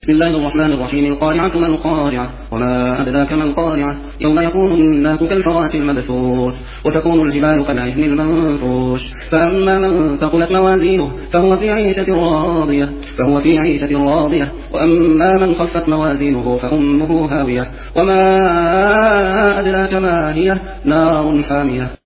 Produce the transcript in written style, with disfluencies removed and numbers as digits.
بسم الله الرحمن الرحيم. القارعة ما القارعة وما أدراك ما القارعة يوم يكون الناس كالفراش المبثوث وتكون الجبال كالعهن المنفوش فأما من ثقلت موازينه فهو في عيشة راضية وأما من خفت موازينه فأمه هاوية وما أدراك ما هي نار حامية.